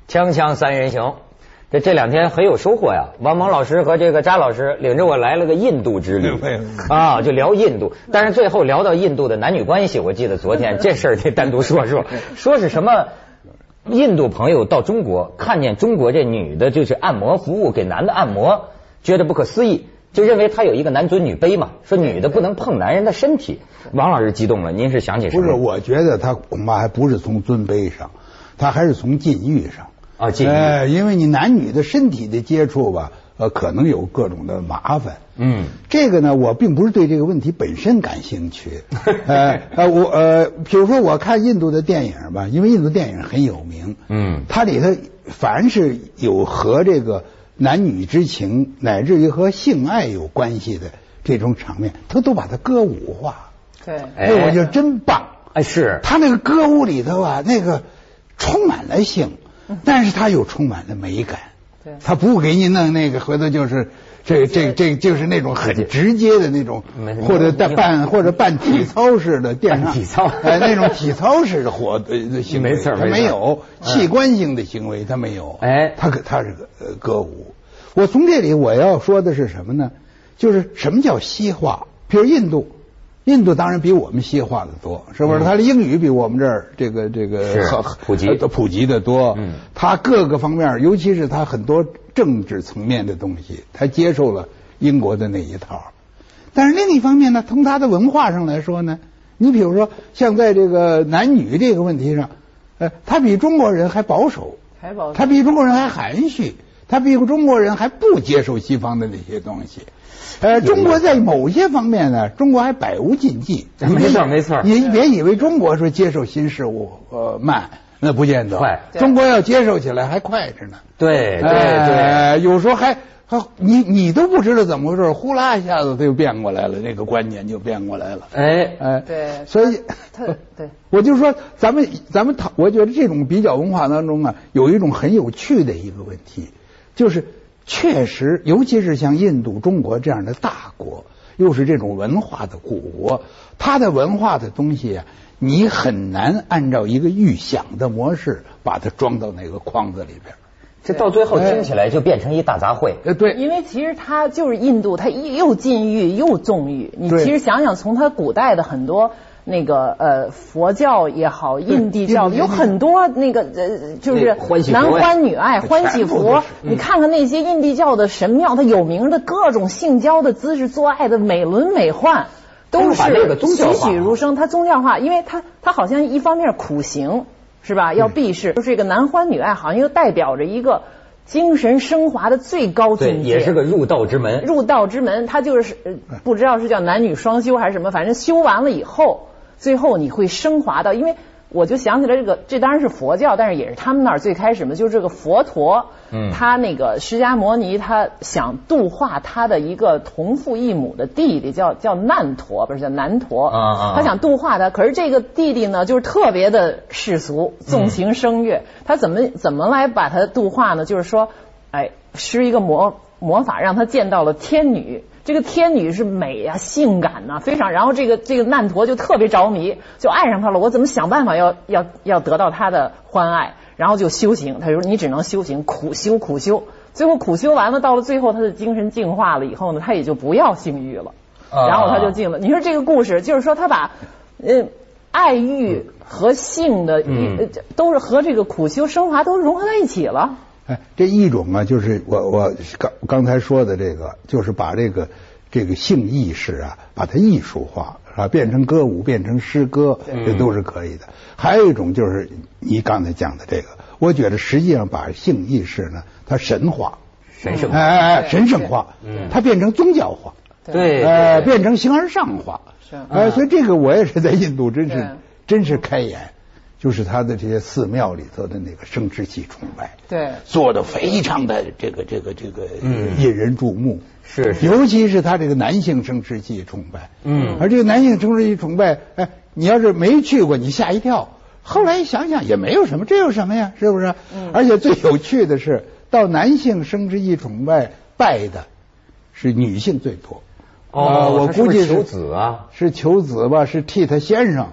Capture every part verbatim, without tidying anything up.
锵锵三人行，这这两天很有收获呀。王蒙老师和这个扎老师领着我来了个印度之旅啊，就聊印度。但是最后聊到印度的男女关系，我记得昨天这事儿得单独说说，说是什么印度朋友到中国看见中国这女的就是按摩服务给男的按摩，觉得不可思议，就认为他有一个男尊女卑嘛，说女的不能碰男人的身体。王老师激动了，您是想起什么？ 不是，我觉得他恐怕还不是从尊卑上，他还是从禁欲上。 啊，禁欲， 呃，因为你男女的身体的接触吧，呃，可能有各种的麻烦。 嗯， 这个呢，我并不是对这个问题本身感兴趣。呃呃，我呃，比如说我看印度的电影吧，因为印度电影很有名。嗯，它里头凡是有和这个男女之情，乃至于和性爱有关系的这种场面，他都把它歌舞化。 对， 哎，我觉得真棒。 哎，是他那个歌舞里头啊，那个充满了性。但是他又充满了美感， 对， 他不给你弄那个回头就是这这这就是那种很直接的那种，或者办或者办体操式的电上体操， 哎，那种体操式的活的行为， 没错， 他没有器官性的行为，他没有， 哎， 他可他是个呃歌舞。我从这里我要说的是什么呢？就是什么叫西化？比如印度。印度当然比我们西化的多，是不是？他的英语比我们这儿这个这个普及普及的多。嗯，他各个方面，尤其是他很多政治层面的东西，他接受了英国的那一套。但是另一方面呢，从他的文化上来说呢，你比如说像在这个男女这个问题上，呃，他比中国人还保守， 还保守， 他比中国人还含蓄，他比中国人还不接受西方的那些东西。呃，中国在某些方面呢，中国还百无禁忌。 没错没错， 你别以为中国说接受新事物呃慢，那不见得快。 中国要接受起来还快着呢。 对对对， 呃、有时候还还你你都不知道怎么回事，呼啦一下子他就变过来了，那个观念就变过来了。 哎哎， 对， 所以他对， 我就说咱们咱们讨，我觉得这种比较文化当中啊，有一种很有趣的一个问题，就是。确实，尤其是像印度、中国这样的大国，又是这种文化的古国，它的文化的东西啊，你很难按照一个预想的模式把它装到那个框子里边。 这到最后听起来就变成一大杂烩。 呃，对， 因为其实它就是印度，它又禁欲又纵欲。你其实想想，从它古代的很多。那个呃，佛教也好，印地教有很多那个呃，就是男欢女爱、欢喜佛。你看看那些印地教的神庙，它有名的各种性交的姿势、做爱的美轮美奂，都是栩栩如生。它宗教化，因为它它好像一方面苦行是吧，要避世，就这个男欢女爱好像又代表着一个。精神升华的最高境界， 也是个入道之门。 入道之门，它就是不知道是叫男女双修还是什么，反正修完了以后，最后你会升华到，因为我就想起来这个，这当然是佛教，但是也是他们那儿最开始嘛，就是这个佛陀，嗯，他那个释迦摩尼，他想度化他的一个同父异母的弟弟，叫叫难陀，不是叫难陀，啊啊，他想度化他，可是这个弟弟呢，就是特别的世俗，纵情声乐，嗯、他怎么怎么来把他度化呢？就是说，哎，施一个魔魔法，让他见到了天女。这个天女是美啊，性感呐、啊，非常。然后这个这个难陀就特别着迷，就爱上她了。我怎么想办法要要要得到她的欢爱？然后就修行。他说你只能修行，苦修苦修。最后苦修完了，到了最后他的精神净化了以后呢，他也就不要性欲了。然后他就进了。你说这个故事就是说他把呃爱欲和性的、嗯、都是和这个苦修升华都融合在一起了。 哎，这一种啊，就是我我刚刚才说的这个，就是把这个这个性意识啊，把它艺术化啊，变成歌舞，变成诗歌，这都是可以的。还有一种就是你刚才讲的这个，我觉得实际上把性意识呢，它神化、 神圣化， 哎哎，神圣化，嗯，它变成宗教化， 对， 呃，变成形而上化，是，哎，所以这个我也是在印度，真是真是开眼。就是他的这些寺庙里头的那个生殖器崇拜， 对， 做的非常的这个这个这个引人注目， 是， 尤其是他这个男性生殖器崇拜， 嗯， 而这个男性生殖器崇拜，哎，你要是没去过，你吓一跳。后来一想想也没有什么，这有什么呀？是不是？嗯，而且最有趣的是，到男性生殖器崇拜拜的是女性最多。 哦， 我估计是求子啊， 是求子吧，是替他先生。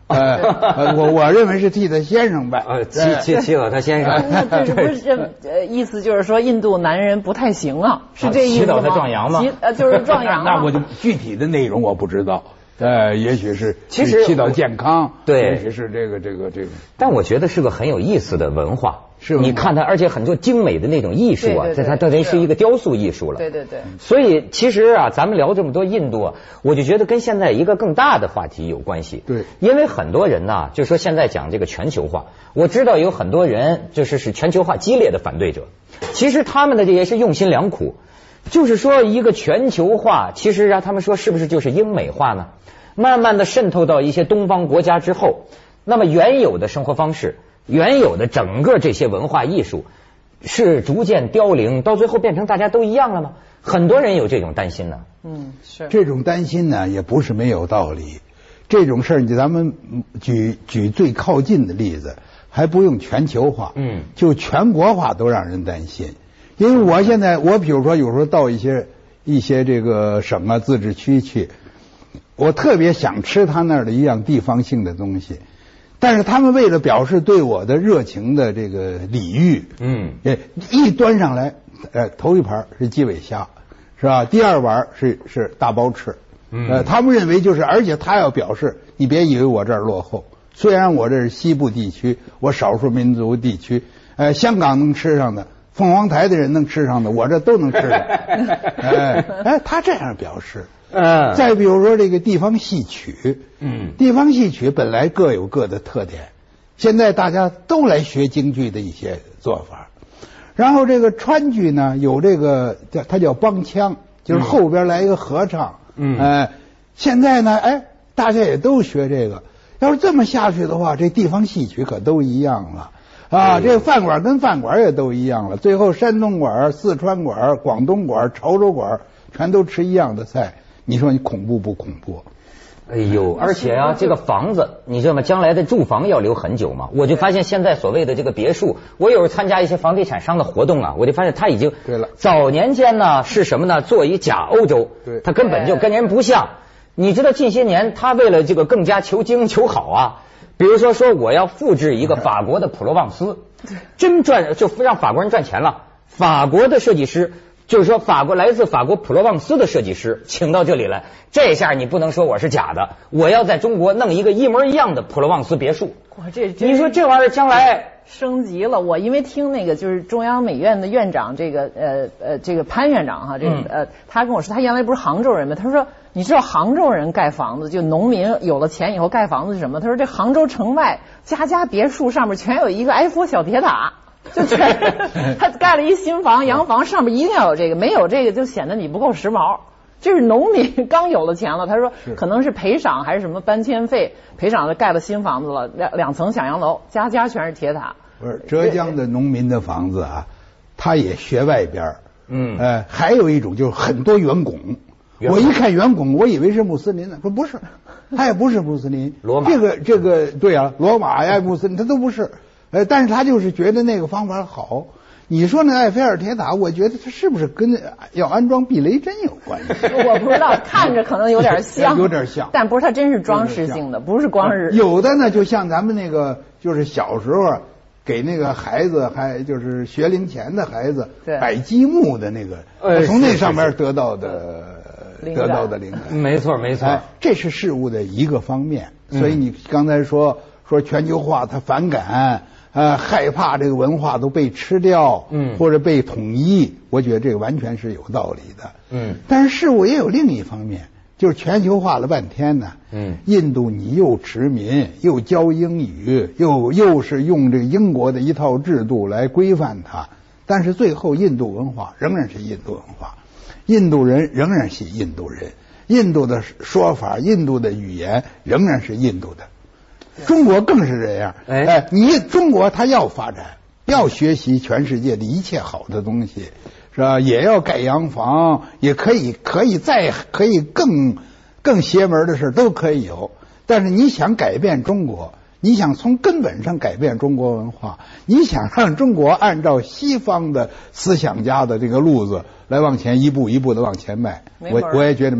呃，我我认为是替他先生拜。 呃，祈祈祈祷他先生。 那这是不是这呃意思就是说印度男人不太行啊？是这意思吗？ 祈祷他壮阳吗？ 呃，就是壮阳。 那我就具体的内容我不知道。呃，也许是其实祈祷健康， 对， 也许是这个这个这个。 但我觉得是个很有意思的文化。 是， 你看它，而且很多精美的那种艺术啊，这它等于是一个雕塑艺术了。 对对对。 所以其实啊，咱们聊这么多印度啊，我就觉得跟现在一个更大的话题有关系。 对， 因为很多人呢，就说现在讲这个全球化，我知道有很多人就是是全球化激烈的反对者。其实他们的这也是用心良苦，就是说一个全球化，其实让他们说是不是就是英美化呢？慢慢的渗透到一些东方国家之后，那么原有的生活方式，原有的整个这些文化艺术是逐渐凋零，到最后变成大家都一样了吗？很多人有这种担心呢。 嗯，是这种担心呢，也不是没有道理。这种事儿，咱们举举最靠近的例子，还不用全球化，嗯，就全国化都让人担心。因为我现在，我比如说有时候到一些一些这个省啊、自治区去。我特别想吃他那儿的一样地方性的东西，但是他们为了表示对我的热情的这个礼遇，嗯，一端上来，呃，头一盘是鸡尾虾，是吧？第二碗是是大包翅，嗯，呃，他们认为就是，而且他要表示，你别以为我这儿落后，虽然我这是西部地区，我少数民族地区，呃，香港能吃上的，凤凰台的人能吃上的，我这都能吃上，哎哎，他这样表示。嗯，再比如说这个地方戏曲，嗯，地方戏曲本来各有各的特点，现在大家都来学京剧的一些做法，然后这个川剧呢有这个叫它叫帮腔，就是后边来一个合唱，嗯，哎，现在呢，哎，大家也都学这个，要是这么下去的话，这地方戏曲可都一样了。啊，这个饭馆跟饭馆也都一样了，最后山东馆、四川馆、广东馆、潮州馆全都吃一样的菜。你说你恐怖不恐怖？ 哎呦，而且啊，这个房子，你知道吗？将来的住房要留很久嘛。我就发现现在所谓的这个别墅，我有时候参加一些房地产商的活动啊，我就发现他已经对了。 早年间呢是什么呢？做一假欧洲， 对， 他根本就跟人不像。你知道近些年他为了这个更加求精求好啊，比如说说我要复制一个法国的普罗旺斯，真赚就让法国人赚钱了。法国的设计师。就是说，法国来自法国普罗旺斯的设计师请到这里来，这下你不能说我是假的，我要在中国弄一个一模一样的普罗旺斯别墅。 哇，这你说这玩意儿将来升级了。我因为听那个就是中央美院的院长这个呃呃这个潘院长哈，这个呃他跟我说，他原来不是杭州人吗？他说你知道杭州人盖房子，就农民有了钱以后盖房子是什么？他说这杭州城外家家别墅上面全有一个埃佛小铁塔。就全他盖了一新房洋房，上面一定要有这个，没有这个就显得你不够时髦。这是农民刚有了钱了，他说可能是赔偿还是什么搬迁费，赔偿的盖了新房子了，两两层小洋楼，家家全是铁塔。 不是浙江的农民的房子啊，他也学外边，嗯，呃，还有一种就是很多圆拱。我一看圆拱，我以为是穆斯林呢，说不是，他也不是穆斯林， 罗马这个这个对啊，罗马呀穆斯林他都不是。呃，但是他就是觉得那个方法好。你说那埃菲尔铁塔，我觉得它是不是跟要安装避雷针有关系？ 我不知道，看着可能有点像， 有点像， 但不是，它真是装饰性的，不是光是。 有的呢，就像咱们那个，就是小时候给那个孩子，还就是学龄前的孩子摆积木的那个，呃、从那上面得到的得到的灵感。 没错，没错、哎， 这是事物的一个方面。所以你刚才说说全球化，他反感。呃，害怕这个文化都被吃掉，嗯，或者被统一，我觉得这个完全是有道理的，嗯。但是事物也有另一方面，就是全球化了半天呢，嗯，印度你又殖民，又教英语，又又是用这个英国的一套制度来规范它，但是最后印度文化仍然是印度文化，印度人仍然是印度人，印度的说法，印度的语言仍然是印度的。中国更是这样，哎，你中国它要发展，要学习全世界的一切好的东西，是吧？也要盖洋房，也可以，可以再可以更更邪门的事都可以有。但是你想改变中国，你想从根本上改变中国文化，你想让中国按照西方的思想家的这个路子来往前一步一步的往前迈，我我也觉得没门。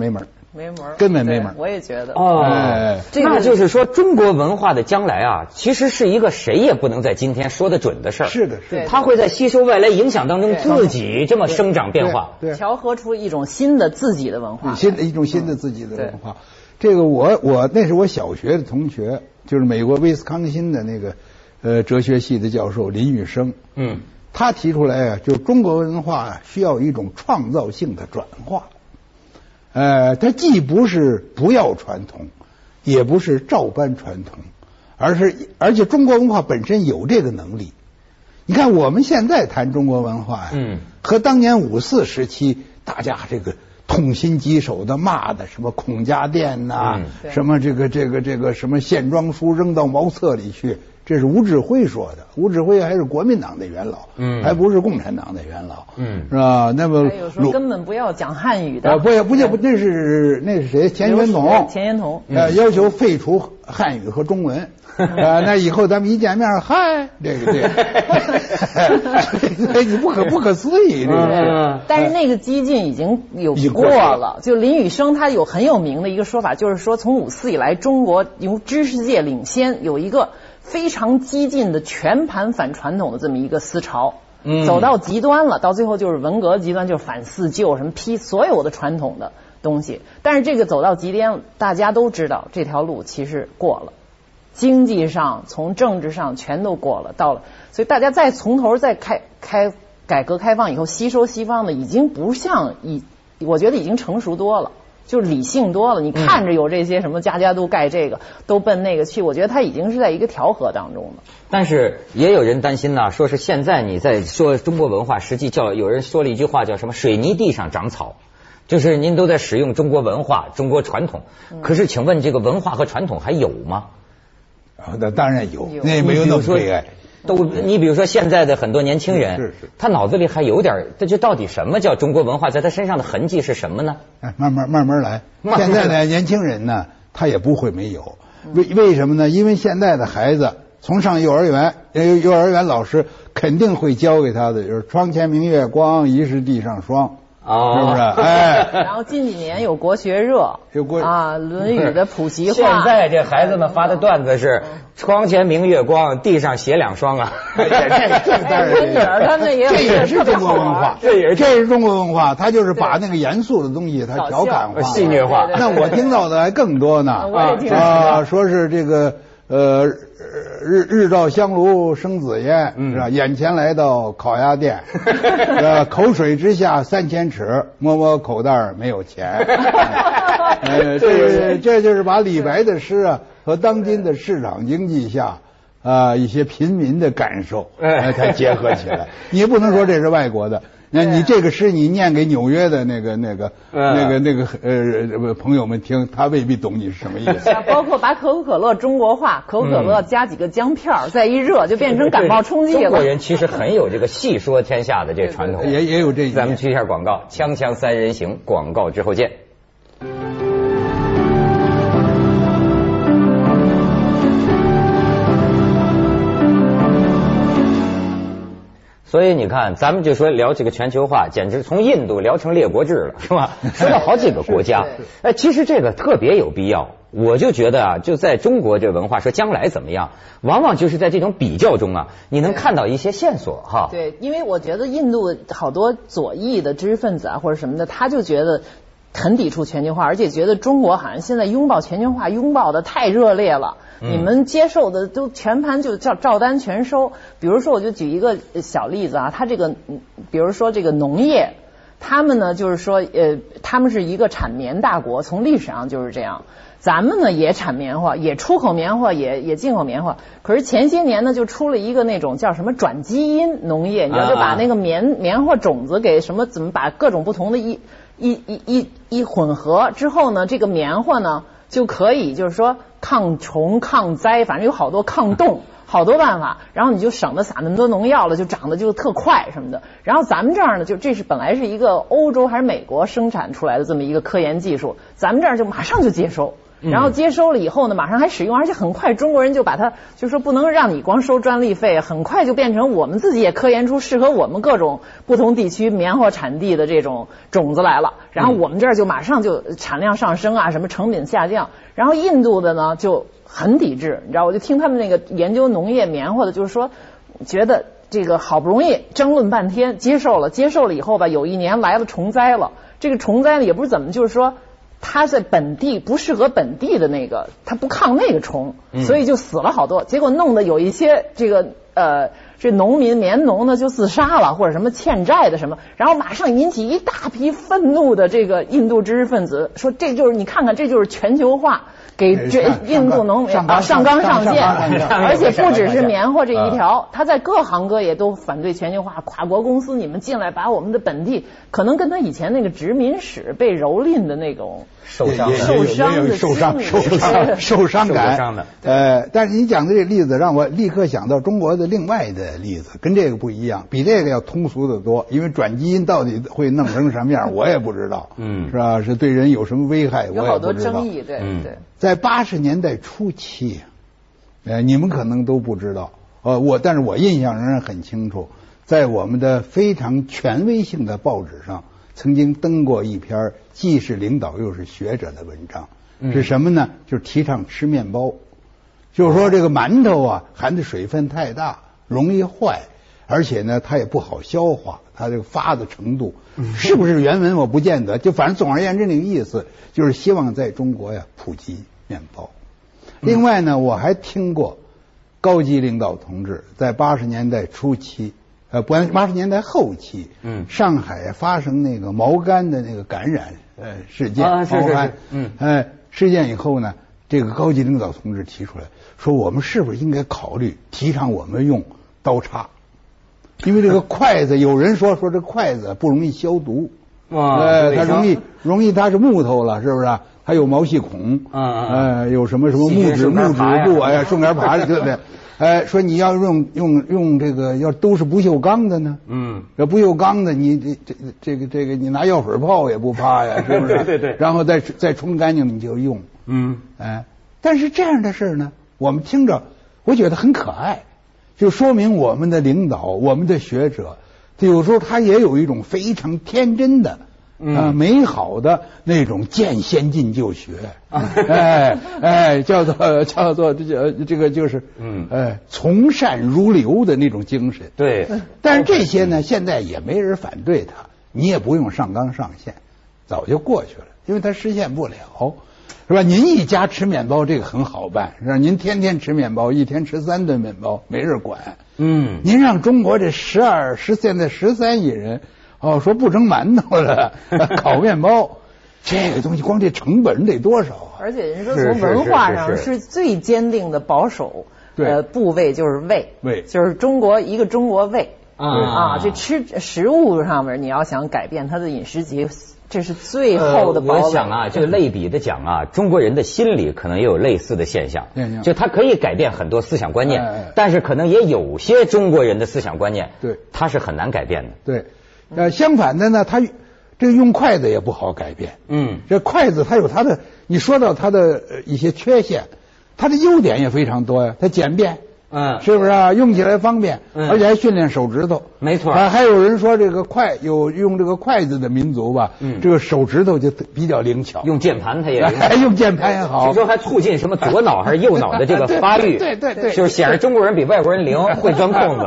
没门儿， 根本没门儿。 我也觉得。 哦， 哎这个就是说，中国文化的将来啊，其实是一个谁也不能在今天说得准的事儿。 是的，是的。 它会在吸收外来影响当中自己这么生长变化， 对， 调和出一种新的自己的文化， 新的一种新的自己的文化。这个我我那是我小学的同学，就是美国威斯康辛的那个呃哲学系的教授林玉生。嗯。他提出来啊，就是中国文化需要一种创造性的转化。呃，它既不是不要传统，也不是照搬传统，而是而且中国文化本身有这个能力。你看我们现在谈中国文化呀，嗯，和当年五四时期大家这个痛心疾首的骂的什么孔家店呐、啊嗯，什么这个这个这个什么线装书扔到茅厕里去。这是吴志辉说的，吴志辉还是国民党的元老，嗯，还不是共产党的元老，嗯，是吧？那么有时候根本不要讲汉语的， 啊、不不不，那是那是谁？钱玄同， 钱玄同， 呃，要求废除汉语和中文，啊、呃，那以后咱们一见面，嗨，这个这个，你不可不可思议，这个。 但是那个激进已经有过了，就林宇生他有很有名的一个说法，就是说从五四以来，中国由知识界领先，有一个非常激进的全盘反传统的这么一个思潮，嗯，走到极端了，到最后就是文革极端，就是反四旧，什么批所有的传统的东西。但是这个走到极端，大家都知道这条路其实过了，经济上、从政治上全都过了，到了，所以大家再从头再开开改革开放以后，吸收西方的已经不像以，我觉得已经成熟多了。就是理性多了，你看着有这些什么家家都盖这个，都奔那个去，我觉得它已经是在一个调和当中了。 但是也有人担心呢，说是现在你在说中国文化，实际叫有人说了一句话叫什么"水泥地上长草"，就是您都在使用中国文化、中国传统，可是请问这个文化和传统还有吗？ 啊，那当然有，那没有那么悲哀。 都，你比如说现在的很多年轻人，是是，他脑子里还有点，这就到底什么叫中国文化，在他身上的痕迹是什么呢？ 哎，慢慢慢慢来。现在的年轻人呢，他也不会没有，为为什么呢？因为现在的孩子从上幼儿园，幼幼儿园老师肯定会教给他的就是“窗前明月光，疑是地上霜”。哦，是不是？哎， 然后近几年有国学热，有国啊，《论语》的普及化。 现在这孩子们发的段子是“窗前明月光，地上鞋两双”啊。 这这当然女儿他们也有， 这也是中国文化，这也是这是中国文化，他就是把那个严肃的东西他调侃化、 戏谑化。 那我听到的还更多呢，啊，说是这个呃。日日照香炉生紫烟，嗯、是吧？眼前来到烤鸭店，呃，口水之下三千尺，摸摸口袋没有钱。呃，这这就是把李白的诗啊和当今的市场经济下啊、呃、一些平民的感受，呃，才结合起来。你也不能说这是外国的。那你这个诗你念给纽约的那个那个、嗯、那个那个呃朋友们听，他未必懂你是什么意思。 包括把可口可乐中国化，可口可乐加几个姜片儿，再一热就变成感冒冲剂了。 中国人其实很有这个细说天下的这传统， 也也有这一。 咱们去一下广告，锵锵三人行，广告之后见。所以你看，咱们就说聊这个全球化，简直从印度聊成列国制了，是吧？说了好几个国家。哎，其实这个特别有必要。我就觉得啊，就在中国这文化说将来怎么样，往往就是在这种比较中啊，你能看到一些线索哈。 对，因为我觉得印度好多左翼的知识分子啊或者什么的，他就觉得很抵触全球化，而且觉得中国好像现在拥抱全球化拥抱的太热烈了。你们接受的都全盘就照照单全收。比如说，我就举一个小例子啊，他这个，比如说这个农业，他们呢就是说，呃，他们是一个产棉大国，从历史上就是这样。咱们呢也产棉花，也出口棉花，也也进口棉花。可是前些年呢，就出了一个那种叫什么转基因农业，你知道，就把那个棉棉花种子给什么，怎么把各种不同的一一一一一混合之后呢，这个棉花呢就可以就是说抗虫、抗灾，反正有好多抗冻。好多办法，然后你就省得撒那么多农药了，就长得就特快什么的。然后咱们这儿呢，就这是本来是一个欧洲还是美国生产出来的这么一个科研技术，咱们这儿就马上就接收。 然后接收了以后呢，马上还使用，而且很快中国人就把它就说不能让你光收专利费，很快就变成我们自己也科研出适合我们各种不同地区棉花产地的这种种子来了，然后我们这儿就马上就产量上升啊，什么成本下降，然后印度的呢就很抵制，你知道，我就听他们那个研究农业棉花的，就是说觉得这个好不容易争论半天接受了，接受了以后吧，有一年来了虫灾了，这个虫灾呢也不是怎么，就是说它在本地不适合本地的那个，它不抗那个虫，所以就死了好多，结果弄得有一些这个呃这农民棉农呢就自杀了，或者什么欠债的什么，然后马上引起一大批愤怒的这个印度知识分子，说这就是你看看这就是全球化。给这印度农民啊上纲上线，而且不只是棉花这一条，他在各行各业都反对全球化，跨国公司你们进来把我们的本地，可能跟他以前那个殖民史被蹂躏的那种受伤受伤的受伤受伤受伤感。呃，但是你讲的这个例子让我立刻想到中国的另外的例子，跟这个不一样，比这个要通俗的多，因为转基因到底会弄成什么样我也不知道，嗯，是吧？是对人有什么危害我也不知道， 有好多争议，对对。 在八十年代初期，呃，你们可能都不知道，呃，我但是我印象仍然很清楚，在我们的非常权威性的报纸上，曾经登过一篇既是领导又是学者的文章，嗯、是什么呢？就是提倡吃面包，就是说这个馒头啊含的水分太大，容易坏，而且呢它也不好消化，它这个发的程度。是不是原文我不见得，就反正总而言之那个意思就是希望在中国呀普及面包。另外呢，我还听过高级领导同志在八十年代初期，呃，不，八十年代后期，嗯，上海发生那个毛肝的那个感染呃事件， 啊，是是是，嗯， 呃，事件以后呢，这个高级领导同志提出来说，我们是不是应该考虑提倡我们用刀叉？因为这个筷子，有人说说这筷子不容易消毒， 啊， 呃，它容易容易它是木头了，是不是？它有毛细孔， 嗯呃，有什么什么木质木质部，哎呀，顺杆爬的，对不对？哎，说你要用用用这个，要都是不锈钢的呢，嗯，这不锈钢的，你这这这个这个，你拿药水泡也不怕呀，是不是？ 对对对。 然后再再冲干净你就用，嗯，哎，但是这样的事呢，我们听着，我觉得很可爱。就说明我们的领导，我们的学者，有时候他也有一种非常天真的、嗯、呃美好的那种见先进就学，哎哎，叫做叫做这个这个就是嗯哎从善如流的那种精神。 对， 但是这些呢，现在也没人反对他，你也不用上纲上线，早就过去了，因为他实现不了。是吧？您一家吃面包，这个很好办，是吧？您天天吃面包，一天吃三顿面包，没人管。嗯，您让中国这十二、十现在十三亿人，哦，说不蒸馒头了，烤面包，这个东西光这成本得多少啊？ 而且人说从文化上是最坚定的保守，呃，部位就是胃， 胃就是中国一个中国胃啊啊，这吃食物上面你要想改变他的饮食习惯。这是最后的保卫、 呃、我想啊，这个类比的讲啊，中国人的心理可能也有类似的现象， 嗯、 就他可以改变很多思想观念， 哎、 但是可能也有些中国人的思想观念， 对， 他是很难改变的。 对，呃，相反的呢，他这个用筷子也不好改变。嗯，这筷子它有它的，你说到它的一些缺陷，它的优点也非常多呀，它简便。嗯，是不是啊？用起来方便，嗯、而且还训练手指头。 没错啊，还有人说这个筷有用这个筷子的民族吧，嗯，这个手指头就比较灵巧。 用键盘它也还用键盘也好。 据说还促进什么左脑还是右脑的这个发育。 对对 对, 对, 对， 就是显示中国人比外国人灵，会钻空子。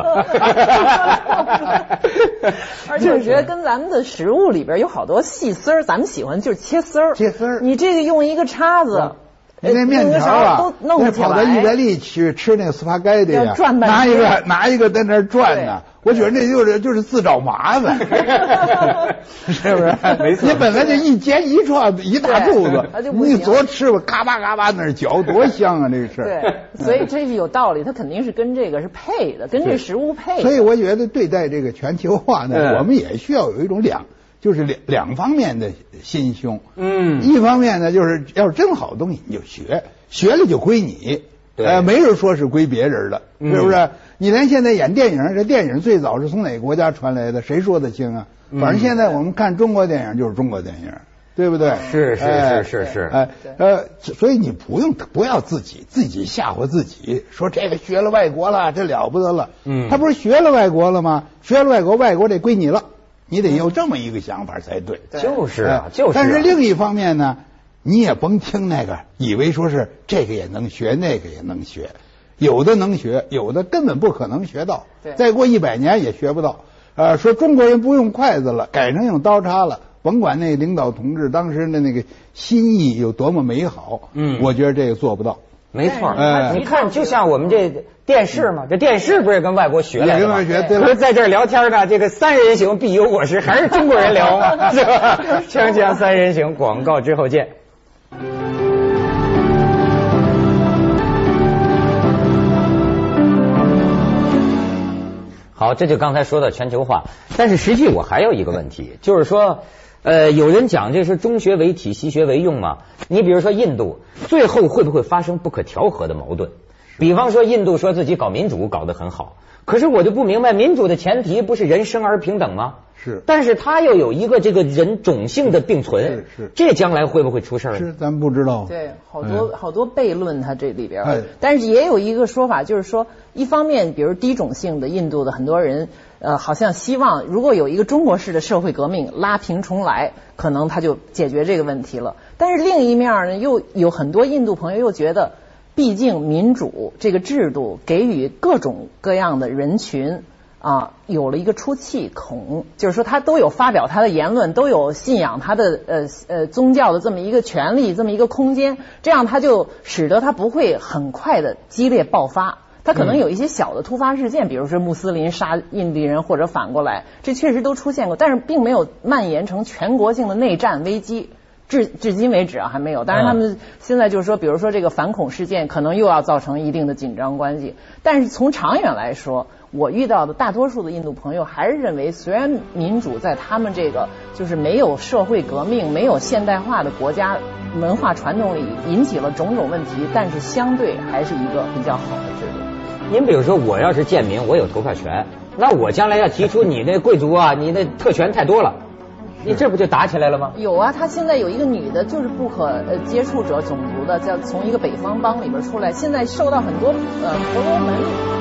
而且我觉得跟咱们的食物里边有好多细丝儿，咱们喜欢就是切丝儿。 切丝儿， 你这个用一个叉子。嗯你那面条啊，那跑到意大利去吃那个斯帕盖的呀，拿一个拿一个在那儿转呢，我觉得那就是就是自找麻烦，是不是？ 没错， 你本来就一煎一串一大肚子，你多吃吧，嘎巴嘎巴那儿嚼，多香啊！这个事儿。 对，所以这是有道理，它肯定是跟这个是配的，跟这食物配的。 所以我觉得对待这个全球化呢，我们也需要有一种两。就是两两方面的心胸，嗯，一方面呢，就是要是真好东西你就学，学了就归你，对，呃，没人说是归别人的，嗯、是不是？你连现在演电影，这电影最早是从哪个国家传来的？谁说得清啊？反正现在我们看中国电影就是中国电影， 对不对？ 是是是是是。 哎呃，所以你不用不要自己自己吓唬自己，说这个学了外国了，这了不得了。嗯，他不是学了外国了吗？学了外国，外国这归你了，你得有这么一个想法才对。 就是啊，就是。 但是另一方面呢，你也甭听那个，以为说是这个也能学，那个也能学，有的能学，有的根本不可能学到。 对， 再过一百年也学不到。呃，说中国人不用筷子了，改成用刀叉了。甭管那领导同志当时的那个心意有多么美好，嗯，我觉得这个做不到。 没错，哎，你看，就像我们这电视嘛，这电视不是跟外国学来的吗？ 学对不是在这儿聊天呢，这个三人行必有我师，还是中国人聊嘛，是吧？锵锵三人行，广告之后见。好，这就刚才说到全球化，但是实际我还有一个问题，就是说，呃，有人讲这是中学为体，西学为用嘛。你比如说印度，最后会不会发生不可调和的矛盾？比方说印度说自己搞民主搞得很好，可是我就不明白，民主的前提不是人生而平等吗？ 是， 但是他又有一个这个人种姓的并存， 是是， 这将来会不会出事儿？ 是，咱不知道。 对，好多、哎、好多悖论，它这里边、哎，但是也有一个说法，就是说，一方面，比如低种姓的印度的很多人，呃，好像希望如果有一个中国式的社会革命拉平重来，可能他就解决这个问题了。但是另一面呢，又有很多印度朋友又觉得，毕竟民主这个制度给予各种各样的人群。啊，有了一个出气孔，就是说他都有发表他的言论，都有信仰他的呃呃宗教的这么一个权利，这么一个空间，这样他就使得他不会很快的激烈爆发。他可能有一些小的突发事件，比如说穆斯林杀印第人或者反过来，这确实都出现过，但是并没有蔓延成全国性的内战危机。至至今为止啊还没有，当然他们现在就是说，比如说这个反恐事件可能又要造成一定的紧张关系，但是从长远来说，我遇到的大多数的印度朋友还是认为，虽然民主在他们这个就是没有社会革命、没有现代化的国家文化传统里引起了种种问题，但是相对还是一个比较好的制度。 您比如说，我要是贱民，我有投票权，那我将来要提出你那贵族啊，你那特权太多了。你这不就打起来了吗？ 有啊，他现在有一个女的，就是不可呃接触者种族的，叫从一个北方邦里边出来，现在受到很多呃婆罗门